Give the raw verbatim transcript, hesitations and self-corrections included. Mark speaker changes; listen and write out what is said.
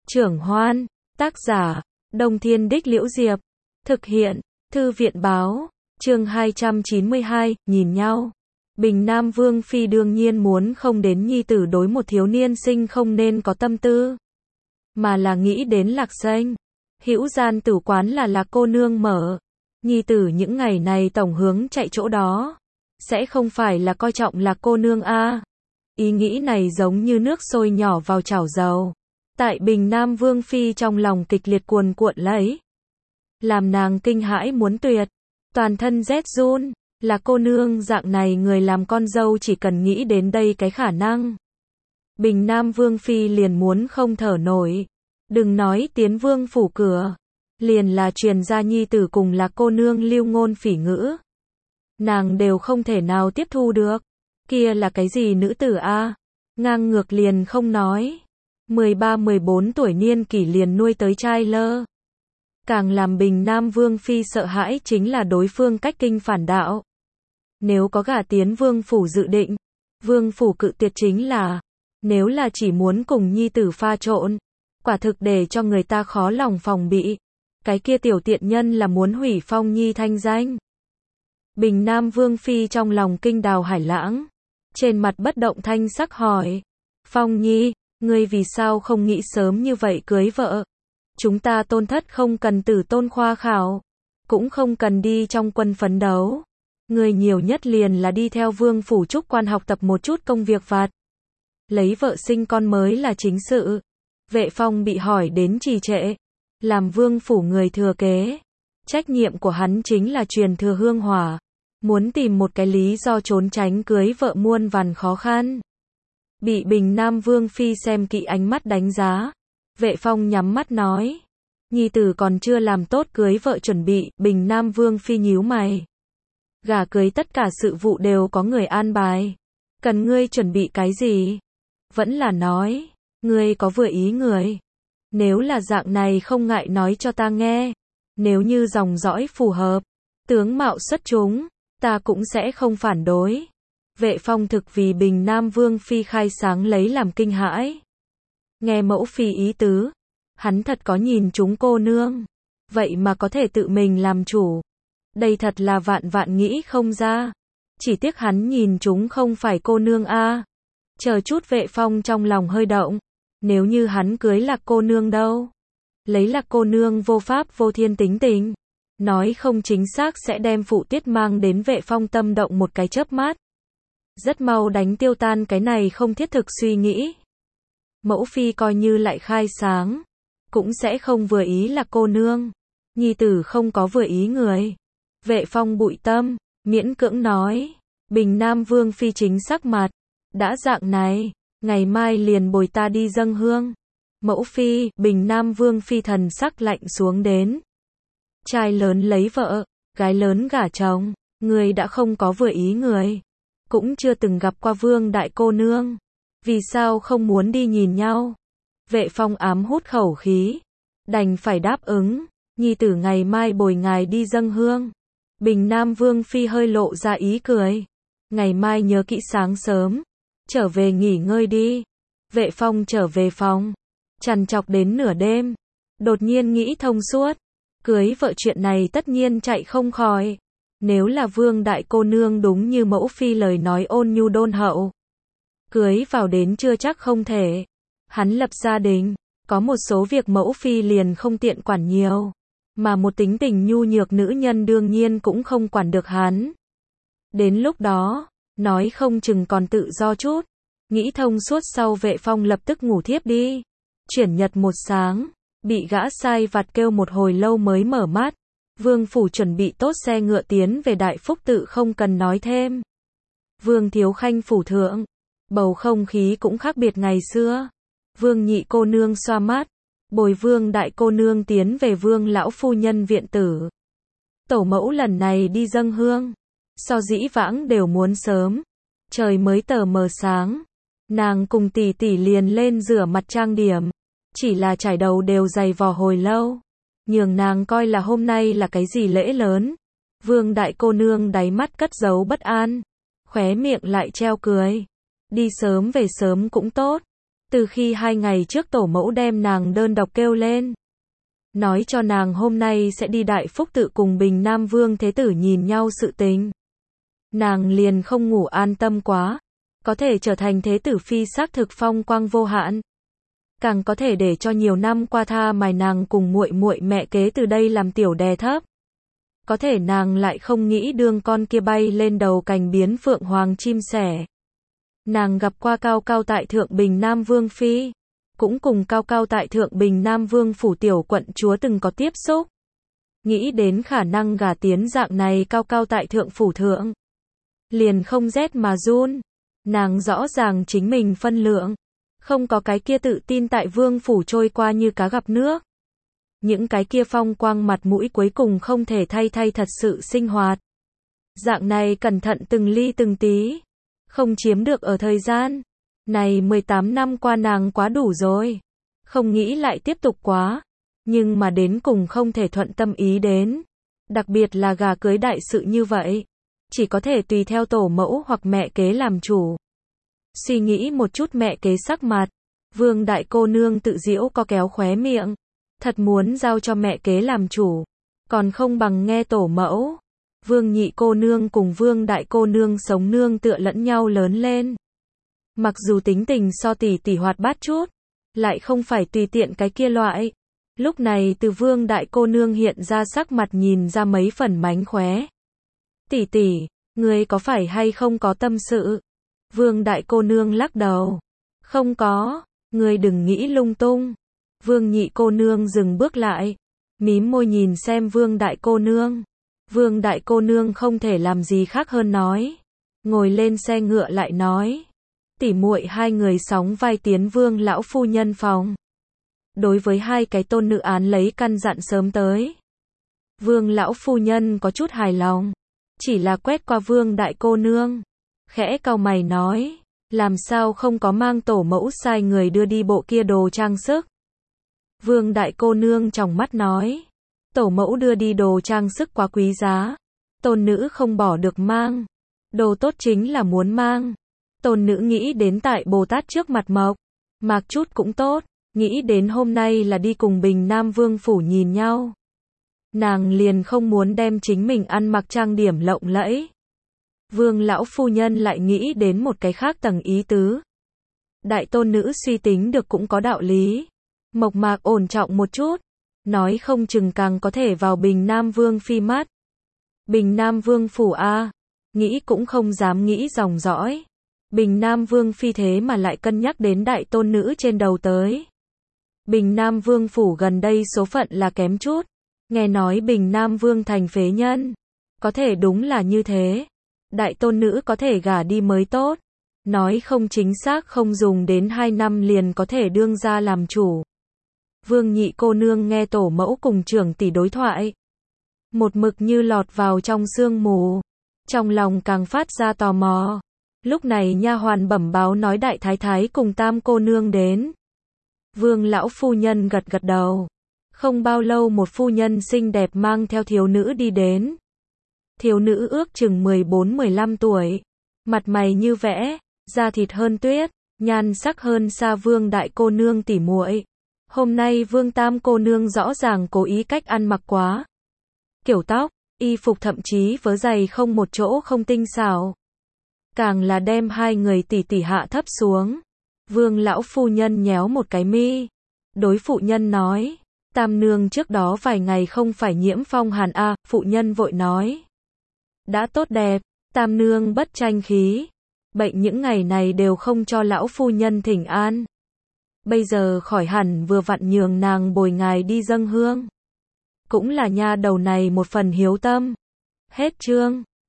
Speaker 1: Trưởng Hoan, tác giả, Đông Thiên Đích Liễu Diệp, thực hiện, Thư viện báo, chương hai trăm chín mươi hai, nhìn nhau. Bình Nam Vương Phi đương nhiên muốn không đến nhi tử đối một thiếu niên sinh không nên có tâm tư, mà là nghĩ đến Lạc Danh. Hữu gian tử quán là Lạc cô nương mở, nhi tử những ngày này tổng hướng chạy chỗ đó, sẽ không phải là coi trọng Lạc cô nương a? Ý nghĩ này giống như nước sôi nhỏ vào chảo dầu, tại Bình Nam Vương Phi trong lòng kịch liệt cuồn cuộn lấy, làm nàng kinh hãi muốn tuyệt, toàn thân rét run. Là cô nương dạng này người làm con dâu chỉ cần nghĩ đến đây cái khả năng, Bình Nam Vương Phi liền muốn không thở nổi. Đừng nói tiến vương phủ cửa, liền là truyền gia nhi tử cùng là cô nương lưu ngôn phỉ ngữ, nàng đều không thể nào tiếp thu được. Kia là cái gì nữ tử a? Ngang ngược liền không nói, mười ba mười bốn tuổi niên kỷ liền nuôi tới trai lơ. Càng làm Bình Nam Vương Phi sợ hãi chính là đối phương cách kinh phản đạo. Nếu có gả tiến vương phủ dự định, vương phủ cự tuyệt chính là, nếu là chỉ muốn cùng nhi tử pha trộn, quả thực để cho người ta khó lòng phòng bị. Cái kia tiểu tiện nhân là muốn hủy Phong Nhi thanh danh. Bình Nam Vương Phi trong lòng kinh đào hải lãng, trên mặt bất động thanh sắc hỏi, Phong Nhi, ngươi vì sao không nghĩ sớm như vậy cưới vợ? Chúng ta tôn thất không cần tử tôn khoa khảo, cũng không cần đi trong quân phấn đấu. Ngươi nhiều nhất liền là đi theo vương phủ trúc quan học tập một chút công việc vặt. Lấy vợ sinh con mới là chính sự. Vệ Phong bị hỏi đến trì trệ. Làm vương phủ người thừa kế, trách nhiệm của hắn chính là truyền thừa hương hỏa. Muốn tìm một cái lý do trốn tránh cưới vợ muôn vàn khó khăn. Bị Bình Nam Vương Phi xem kỹ ánh mắt đánh giá. Vệ Phong nhắm mắt nói, nhi tử còn chưa làm tốt cưới vợ chuẩn bị. Bình Nam Vương Phi nhíu mày, gả cưới tất cả sự vụ đều có người an bài, cần ngươi chuẩn bị cái gì? Vẫn là nói, ngươi có vừa ý người. Nếu là dạng này không ngại nói cho ta nghe. Nếu như dòng dõi phù hợp, tướng mạo xuất chúng, ta cũng sẽ không phản đối. Vệ Phong thực vì Bình Nam Vương Phi khai sáng lấy làm kinh hãi. Nghe mẫu phi ý tứ, hắn thật có nhìn chúng cô nương, vậy mà có thể tự mình làm chủ. Đây thật là vạn vạn nghĩ không ra. Chỉ tiếc hắn nhìn chúng không phải cô nương a. Chờ chút. Vệ Phong trong lòng hơi động. Nếu như hắn cưới Lạc cô nương đâu? Lấy Lạc cô nương vô pháp vô thiên tính tình, nói không chính xác sẽ đem phụ tiết mang đến. Vệ Phong tâm động một cái chớp mắt, rất mau đánh tiêu tan cái này không thiết thực suy nghĩ. Mẫu phi coi như lại khai sáng, cũng sẽ không vừa ý Lạc cô nương. Nhi tử không có vừa ý người. Vệ Phong bụi tâm, miễn cưỡng nói. Bình Nam Vương Phi chính sắc mặt, đã dạng này, ngày mai liền bồi ta đi dâng hương. Mẫu phi, Bình Nam Vương Phi thần sắc lạnh xuống đến. Trai lớn lấy vợ, gái lớn gả chồng, người đã không có vừa ý người, cũng chưa từng gặp qua Vương đại cô nương, vì sao không muốn đi nhìn nhau? Vệ Phong ám hút khẩu khí, đành phải đáp ứng, nhi tử ngày mai bồi ngài đi dâng hương. Bình Nam Vương Phi hơi lộ ra ý cười, ngày mai nhớ kỹ sáng sớm, trở về nghỉ ngơi đi. Vệ Phong trở về phòng, trằn trọc đến nửa đêm, đột nhiên nghĩ thông suốt, cưới vợ chuyện này tất nhiên chạy không khỏi. Nếu là Vương đại cô nương đúng như mẫu phi lời nói ôn nhu đôn hậu, cưới vào đến chưa chắc không thể. Hắn lập gia đình, có một số việc mẫu phi liền không tiện quản nhiều, mà một tính tình nhu nhược nữ nhân đương nhiên cũng không quản được hắn. Đến lúc đó, nói không chừng còn tự do chút. Nghĩ thông suốt sau, Vệ Phong lập tức ngủ thiếp đi. Chuyển nhật một sáng, bị gã sai vặt kêu một hồi lâu mới mở mắt. Vương phủ chuẩn bị tốt xe ngựa tiến về Đại Phúc tự không cần nói thêm. Vương Thiếu Khanh phủ thượng, bầu không khí cũng khác biệt ngày xưa. Vương nhị cô nương xoa mắt, bồi Vương đại cô nương tiến về Vương lão phu nhân viện tử. Tổ mẫu lần này đi dâng hương, so dĩ vãng đều muốn sớm. Trời mới tờ mờ sáng, nàng cùng tỷ tỷ liền lên rửa mặt trang điểm, chỉ là trải đầu đều dày vò hồi lâu, nhường nàng coi là hôm nay là cái gì lễ lớn. Vương đại cô nương đáy mắt cất giấu bất an, khóe miệng lại treo cười. Đi sớm về sớm cũng tốt, Từ khi hai ngày trước tổ mẫu đem nàng đơn độc kêu lên, nói cho nàng hôm nay sẽ đi Đại Phúc tự cùng Bình Nam Vương Thế Tử nhìn nhau sự tình. Nàng liền không ngủ an tâm quá, có thể trở thành Thế Tử Phi xác thực phong quang vô hạn. Càng có thể để cho nhiều năm qua tha mài nàng cùng muội muội mẹ kế từ đây làm tiểu đè thấp. Có thể nàng lại không nghĩ đương con kia bay lên đầu cành biến phượng hoàng chim sẻ. Nàng gặp qua cao cao tại thượng Bình Nam Vương Phi, cũng cùng cao cao tại thượng Bình Nam Vương phủ tiểu quận chúa từng có tiếp xúc. Nghĩ đến khả năng gả tiến dạng này cao cao tại thượng phủ thượng, liền không rét mà run. Nàng rõ ràng chính mình phân lượng, không có cái kia tự tin tại vương phủ trôi qua như cá gặp nước. Những cái kia phong quang mặt mũi cuối cùng không thể thay thay thật sự sinh hoạt. Dạng này cẩn thận từng ly từng tí, không chiếm được ở thời gian. Này mười tám năm qua nàng quá đủ rồi. Không nghĩ lại tiếp tục quá. Nhưng mà đến cùng không thể thuận tâm ý đến. Đặc biệt là gà cưới đại sự như vậy. Chỉ có thể tùy theo tổ mẫu hoặc mẹ kế làm chủ. Suy nghĩ một chút mẹ kế sắc mặt. Vương đại cô nương tự giễu co kéo khóe miệng. Thật muốn giao cho mẹ kế làm chủ. Còn không bằng nghe tổ mẫu. Vương nhị cô nương cùng vương đại cô nương sống nương tựa lẫn nhau lớn lên. Mặc dù tính tình so tỷ tỷ hoạt bát chút, lại không phải tùy tiện cái kia loại. Lúc này từ vương đại cô nương hiện ra sắc mặt nhìn ra mấy phần mánh khóe. Tỷ tỷ, ngươi có phải hay không có tâm sự? Vương đại cô nương lắc đầu. Không có, ngươi đừng nghĩ lung tung. Vương nhị cô nương dừng bước lại, mím môi nhìn xem vương đại cô nương. Vương đại cô nương không thể làm gì khác hơn nói. Ngồi lên xe ngựa lại nói. Tỉ muội hai người sóng vai tiến vương lão phu nhân phòng. Đối với hai cái tôn nữ án lấy căn dặn sớm tới. Vương lão phu nhân có chút hài lòng. Chỉ là quét qua vương đại cô nương. Khẽ cau mày nói. Làm sao không có mang tổ mẫu sai người đưa đi bộ kia đồ trang sức. Vương đại cô nương tròng mắt nói. Tổ mẫu đưa đi đồ trang sức quá quý giá. Tôn nữ không bỏ được mang. Đồ tốt chính là muốn mang. Tôn nữ nghĩ đến tại Bồ Tát trước mặt mộc. Mạc chút cũng tốt. Nghĩ đến hôm nay là đi cùng Bình Nam Vương phủ nhìn nhau. Nàng liền không muốn đem chính mình ăn mặc trang điểm lộng lẫy. Vương lão phu nhân lại nghĩ đến một cái khác tầng ý tứ. Đại tôn nữ suy tính được cũng có đạo lý. Mộc mạc ổn trọng một chút. Nói không chừng càng có thể vào Bình Nam Vương phi mắt. Bình Nam Vương phủ a, nghĩ cũng không dám nghĩ dòng dõi. Bình Nam Vương phi thế mà lại cân nhắc đến đại tôn nữ trên đầu tới. Bình Nam Vương phủ gần đây số phận là kém chút. Nghe nói Bình Nam Vương thành phế nhân. Có thể đúng là như thế. Đại tôn nữ có thể gả đi mới tốt. Nói không chính xác không dùng đến hai năm liền có thể đương ra làm chủ. Vương nhị cô nương nghe tổ mẫu cùng trưởng tỷ đối thoại. Một mực như lọt vào trong sương mù. Trong lòng càng phát ra tò mò. Lúc này nha hoàn bẩm báo nói đại thái thái cùng tam cô nương đến. Vương lão phu nhân gật gật đầu. Không bao lâu một phu nhân xinh đẹp mang theo thiếu nữ đi đến. Thiếu nữ ước chừng mười bốn mười lăm tuổi. Mặt mày như vẽ, da thịt hơn tuyết, nhan sắc hơn xa vương đại cô nương tỉ muội. Hôm nay vương tam cô nương rõ ràng cố ý cách ăn mặc quá. Kiểu tóc, y phục thậm chí vớ giày không một chỗ không tinh xảo. Càng là đem hai người tỉ tỉ hạ thấp xuống. Vương lão phu nhân nhéo một cái mi. Đối phụ nhân nói. Tam nương trước đó vài ngày không phải nhiễm phong hàn a, phụ nhân vội nói. Đã tốt đẹp, tam nương bất tranh khí. Bệnh những ngày này đều không cho lão phu nhân thỉnh an. Bây giờ khỏi hẳn vừa vặn nhường nàng bồi ngài đi dâng hương. Cũng là nha đầu này một phần hiếu tâm. Hết chương.